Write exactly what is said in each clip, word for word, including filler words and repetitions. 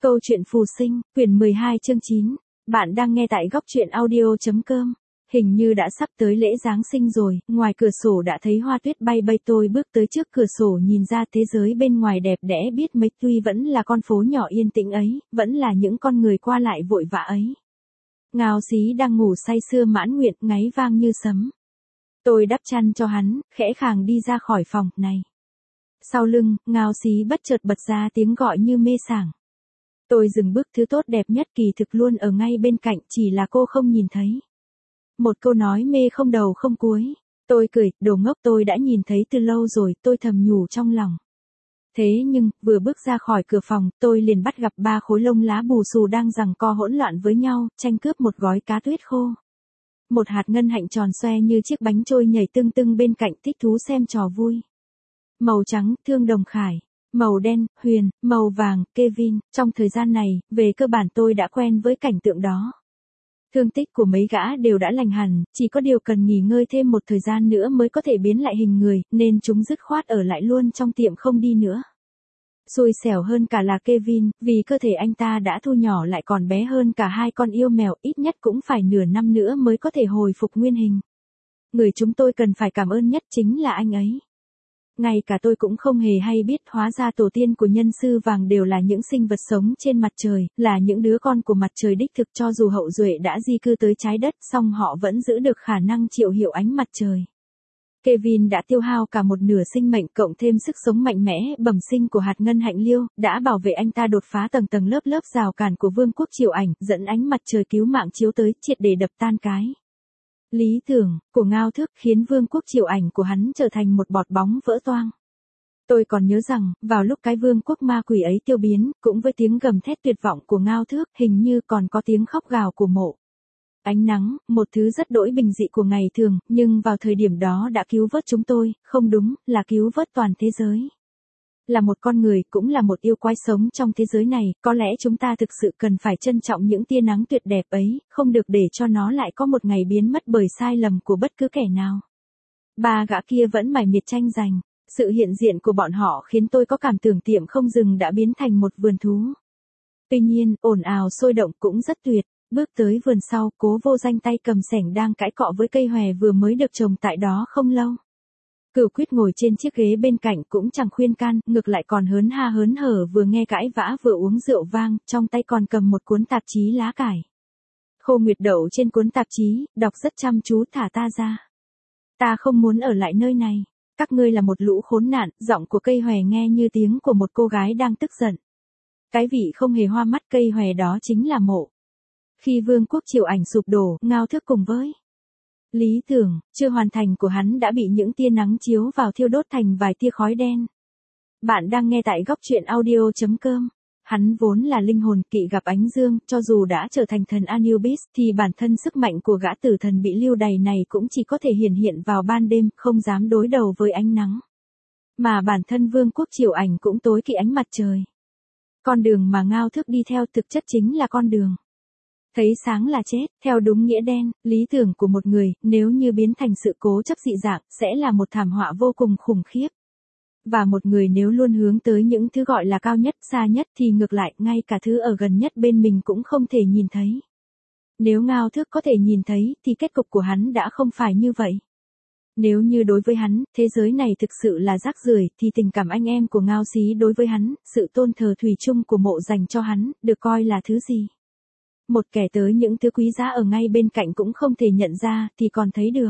Câu chuyện phù sinh, quyển mười hai chương chín. Bạn đang nghe tại góc truyện audio.com. Hình như đã sắp tới lễ Giáng sinh rồi, ngoài cửa sổ đã thấy hoa tuyết bay bay, tôi bước tới trước cửa sổ nhìn ra thế giới bên ngoài đẹp đẽ biết mấy, tuy vẫn là con phố nhỏ yên tĩnh ấy, vẫn là những con người qua lại vội vã ấy. Ngao Xí đang ngủ say sưa mãn nguyện, ngáy vang như sấm. Tôi đắp chăn cho hắn, khẽ khàng đi ra khỏi phòng, này. Sau lưng, Ngao Xí bất chợt bật ra tiếng gọi như mê sảng. Tôi dừng bước, thứ tốt đẹp nhất kỳ thực luôn ở ngay bên cạnh, chỉ là cô không nhìn thấy. Một câu nói mê không đầu không cuối. Tôi cười, đồ ngốc, tôi đã nhìn thấy từ lâu rồi, tôi thầm nhủ trong lòng. Thế nhưng, vừa bước ra khỏi cửa phòng, tôi liền bắt gặp ba khối lông lá bù xù đang giằng co hỗn loạn với nhau, tranh cướp một gói cá tuyết khô. Một hạt ngân hạnh tròn xoe như chiếc bánh trôi nhảy tưng tưng bên cạnh, thích thú xem trò vui. Màu trắng, Thương Đồng Khải. Màu đen, Huyền. Màu vàng, Kevin. Trong thời gian này, về cơ bản tôi đã quen với cảnh tượng đó. Thương tích của mấy gã đều đã lành hẳn, chỉ có điều cần nghỉ ngơi thêm một thời gian nữa mới có thể biến lại hình người, nên chúng dứt khoát ở lại luôn trong tiệm không đi nữa. Xui xẻo hơn cả là Kevin, vì cơ thể anh ta đã thu nhỏ lại còn bé hơn cả hai con yêu mèo, ít nhất cũng phải nửa năm nữa mới có thể hồi phục nguyên hình. Người chúng tôi cần phải cảm ơn nhất chính là anh ấy. Ngay cả tôi cũng không hề hay biết, hóa ra tổ tiên của nhân sư vàng đều là những sinh vật sống trên mặt trời, là những đứa con của mặt trời đích thực, cho dù hậu duệ đã di cư tới trái đất, song họ vẫn giữ được khả năng triệu hiệu ánh mặt trời. Kevin đã tiêu hao cả một nửa sinh mệnh cộng thêm sức sống mạnh mẽ, bẩm sinh của hạt ngân hạnh liêu, đã bảo vệ anh ta đột phá tầng tầng lớp lớp rào cản của vương quốc Triệu Ảnh, dẫn ánh mặt trời cứu mạng chiếu tới, triệt để đập tan cái lý tưởng của Ngao Thức, khiến vương quốc Triệu Ảnh của hắn trở thành một bọt bóng vỡ toang. Tôi còn nhớ rằng, vào lúc cái vương quốc ma quỷ ấy tiêu biến, cũng với tiếng gầm thét tuyệt vọng của Ngao Thức, hình như còn có tiếng khóc gào của Mộ Ánh Nắng, một thứ rất đỗi bình dị của ngày thường, nhưng vào thời điểm đó đã cứu vớt chúng tôi, không đúng, là cứu vớt toàn thế giới. Là một con người, cũng là một yêu quái sống trong thế giới này, có lẽ chúng ta thực sự cần phải trân trọng những tia nắng tuyệt đẹp ấy, không được để cho nó lại có một ngày biến mất bởi sai lầm của bất cứ kẻ nào. Ba gã kia vẫn mải miệt tranh giành, sự hiện diện của bọn họ khiến tôi có cảm tưởng tiệm không dừng đã biến thành một vườn thú. Tuy nhiên, ồn ào sôi động cũng rất tuyệt. Bước tới vườn sau, Cố Vô Danh tay cầm xẻng đang cãi cọ với cây hòe vừa mới được trồng tại đó không lâu. Cửu Quyết ngồi trên chiếc ghế bên cạnh cũng chẳng khuyên can, ngược lại còn hớn ha hớn hở, vừa nghe cãi vã vừa uống rượu vang, trong tay còn cầm một cuốn tạp chí lá cải. Khô Nguyệt đậu trên cuốn tạp chí, đọc rất chăm chú, thả ta ra. Ta không muốn ở lại nơi này. Các ngươi là một lũ khốn nạn, giọng của cây hòe nghe như tiếng của một cô gái đang tức giận. Cái vị không hề hoa mắt cây hòe đó chính là Mộ. Khi vương quốc Triệu Ảnh sụp đổ, Ngao Thức cùng với lý tưởng chưa hoàn thành của hắn đã bị những tia nắng chiếu vào thiêu đốt thành vài tia khói đen. Bạn đang nghe tại góc truyện audio.com. Hắn vốn là linh hồn kỵ gặp ánh dương, cho dù đã trở thành thần Anubis thì bản thân sức mạnh của gã tử thần bị lưu đày này cũng chỉ có thể hiển hiện vào ban đêm, không dám đối đầu với ánh nắng. Mà bản thân vương quốc Triệu Ảnh cũng tối kỵ ánh mặt trời. Con đường mà Ngao Thức đi theo thực chất chính là con đường thấy sáng là chết, theo đúng nghĩa đen, lý tưởng của một người, nếu như biến thành sự cố chấp dị dạng, sẽ là một thảm họa vô cùng khủng khiếp. Và một người nếu luôn hướng tới những thứ gọi là cao nhất, xa nhất thì ngược lại, ngay cả thứ ở gần nhất bên mình cũng không thể nhìn thấy. Nếu Ngao Thức có thể nhìn thấy, thì kết cục của hắn đã không phải như vậy. Nếu như đối với hắn, thế giới này thực sự là rác rưởi, thì tình cảm anh em của Ngao Xí đối với hắn, sự tôn thờ thủy chung của Mộ dành cho hắn, được coi là thứ gì? Một kẻ tới những thứ quý giá ở ngay bên cạnh cũng không thể nhận ra, thì còn thấy được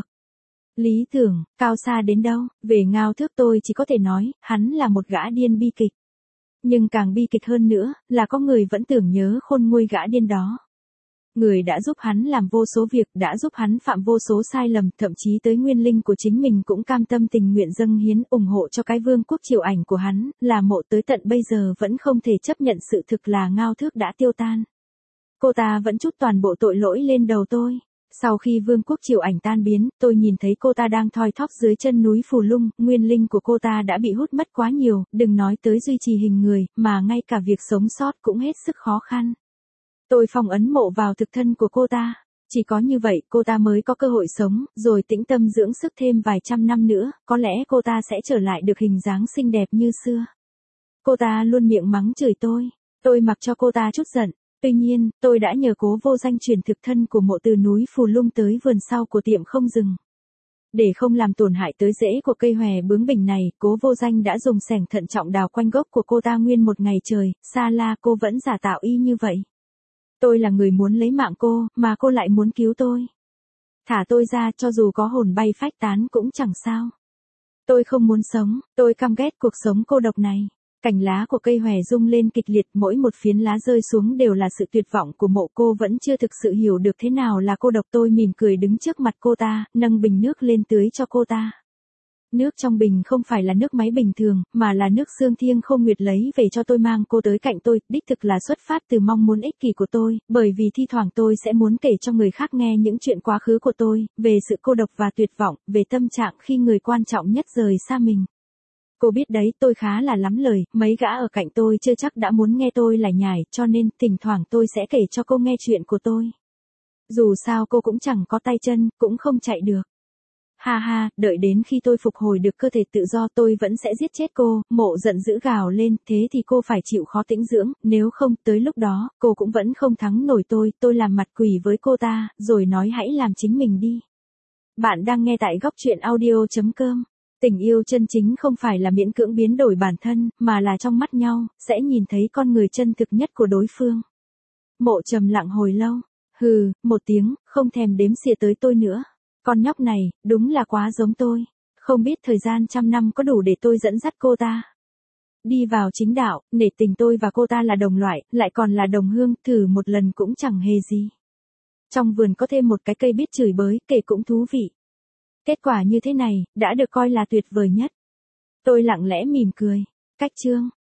lý tưởng, cao xa đến đâu. Về Ngao Thức tôi chỉ có thể nói, hắn là một gã điên bi kịch. Nhưng càng bi kịch hơn nữa, là có người vẫn tưởng nhớ khôn nguôi gã điên đó. Người đã giúp hắn làm vô số việc, đã giúp hắn phạm vô số sai lầm, thậm chí tới nguyên linh của chính mình cũng cam tâm tình nguyện dâng hiến, ủng hộ cho cái vương quốc Triệu Ảnh của hắn, là Mộ tới tận bây giờ vẫn không thể chấp nhận sự thực là Ngao Thức đã tiêu tan. Cô ta vẫn trút toàn bộ tội lỗi lên đầu tôi. Sau khi vương quốc Triệu Ảnh tan biến, tôi nhìn thấy cô ta đang thoi thóp dưới chân núi Phù Lung, nguyên linh của cô ta đã bị hút mất quá nhiều, đừng nói tới duy trì hình người, mà ngay cả việc sống sót cũng hết sức khó khăn. Tôi phong ấn Mộ vào thực thân của cô ta. Chỉ có như vậy cô ta mới có cơ hội sống, rồi tĩnh tâm dưỡng sức thêm vài trăm năm nữa, có lẽ cô ta sẽ trở lại được hình dáng xinh đẹp như xưa. Cô ta luôn miệng mắng chửi tôi. Tôi mặc cho cô ta chút giận. Tuy nhiên, tôi đã nhờ Cố Vô Danh chuyển thực thân của mộ từ núi Phù Lung tới vườn sau của tiệm không dừng. Để không làm tổn hại tới rễ của cây hòe bướng bỉnh này, Cố Vô Danh đã dùng xẻng thận trọng đào quanh gốc của cô ta nguyên một ngày trời, xa la cô vẫn giả tạo y như vậy. Tôi là người muốn lấy mạng cô, mà cô lại muốn cứu tôi. Thả tôi ra, cho dù có hồn bay phách tán cũng chẳng sao. Tôi không muốn sống, tôi căm ghét cuộc sống cô độc này. Cành lá của cây hòe rung lên kịch liệt, mỗi một phiến lá rơi xuống đều là sự tuyệt vọng của mộ. Cô vẫn chưa thực sự hiểu được thế nào là cô độc. Tôi mỉm cười đứng trước mặt cô ta, nâng bình nước lên tưới cho cô ta. Nước trong bình không phải là nước máy bình thường, mà là nước Sương Thiêng Khôn Nguyệt lấy về cho tôi mang cô tới cạnh tôi, đích thực là xuất phát từ mong muốn ích kỷ của tôi, bởi vì thi thoảng tôi sẽ muốn kể cho người khác nghe những chuyện quá khứ của tôi, về sự cô độc và tuyệt vọng, về tâm trạng khi người quan trọng nhất rời xa mình. Cô biết đấy, tôi khá là lắm lời, mấy gã ở cạnh tôi chưa chắc đã muốn nghe tôi lải nhải, cho nên thỉnh thoảng tôi sẽ kể cho cô nghe chuyện của tôi. Dù sao cô cũng chẳng có tay chân, cũng không chạy được. Ha ha, đợi đến khi tôi phục hồi được cơ thể tự do tôi vẫn sẽ giết chết cô. Mộ giận dữ gào lên, thế thì cô phải chịu khó tĩnh dưỡng, nếu không, tới lúc đó, cô cũng vẫn không thắng nổi tôi. Tôi làm mặt quỷ với cô ta, rồi nói hãy làm chính mình đi. Bạn đang nghe tại góc truyện audio chấm com. Tình yêu chân chính không phải là miễn cưỡng biến đổi bản thân, mà là trong mắt nhau, sẽ nhìn thấy con người chân thực nhất của đối phương. Mộ trầm lặng hồi lâu. Hừ, một tiếng, không thèm đếm xỉa tới tôi nữa. Con nhóc này, đúng là quá giống tôi. Không biết thời gian trăm năm có đủ để tôi dẫn dắt cô ta đi vào chính đạo, nể tình tôi và cô ta là đồng loại, lại còn là đồng hương, thử một lần cũng chẳng hề gì. Trong vườn có thêm một cái cây biết chửi bới, kể cũng thú vị. Kết quả như thế này, đã được coi là tuyệt vời nhất. Tôi lặng lẽ mỉm cười. Cách chương.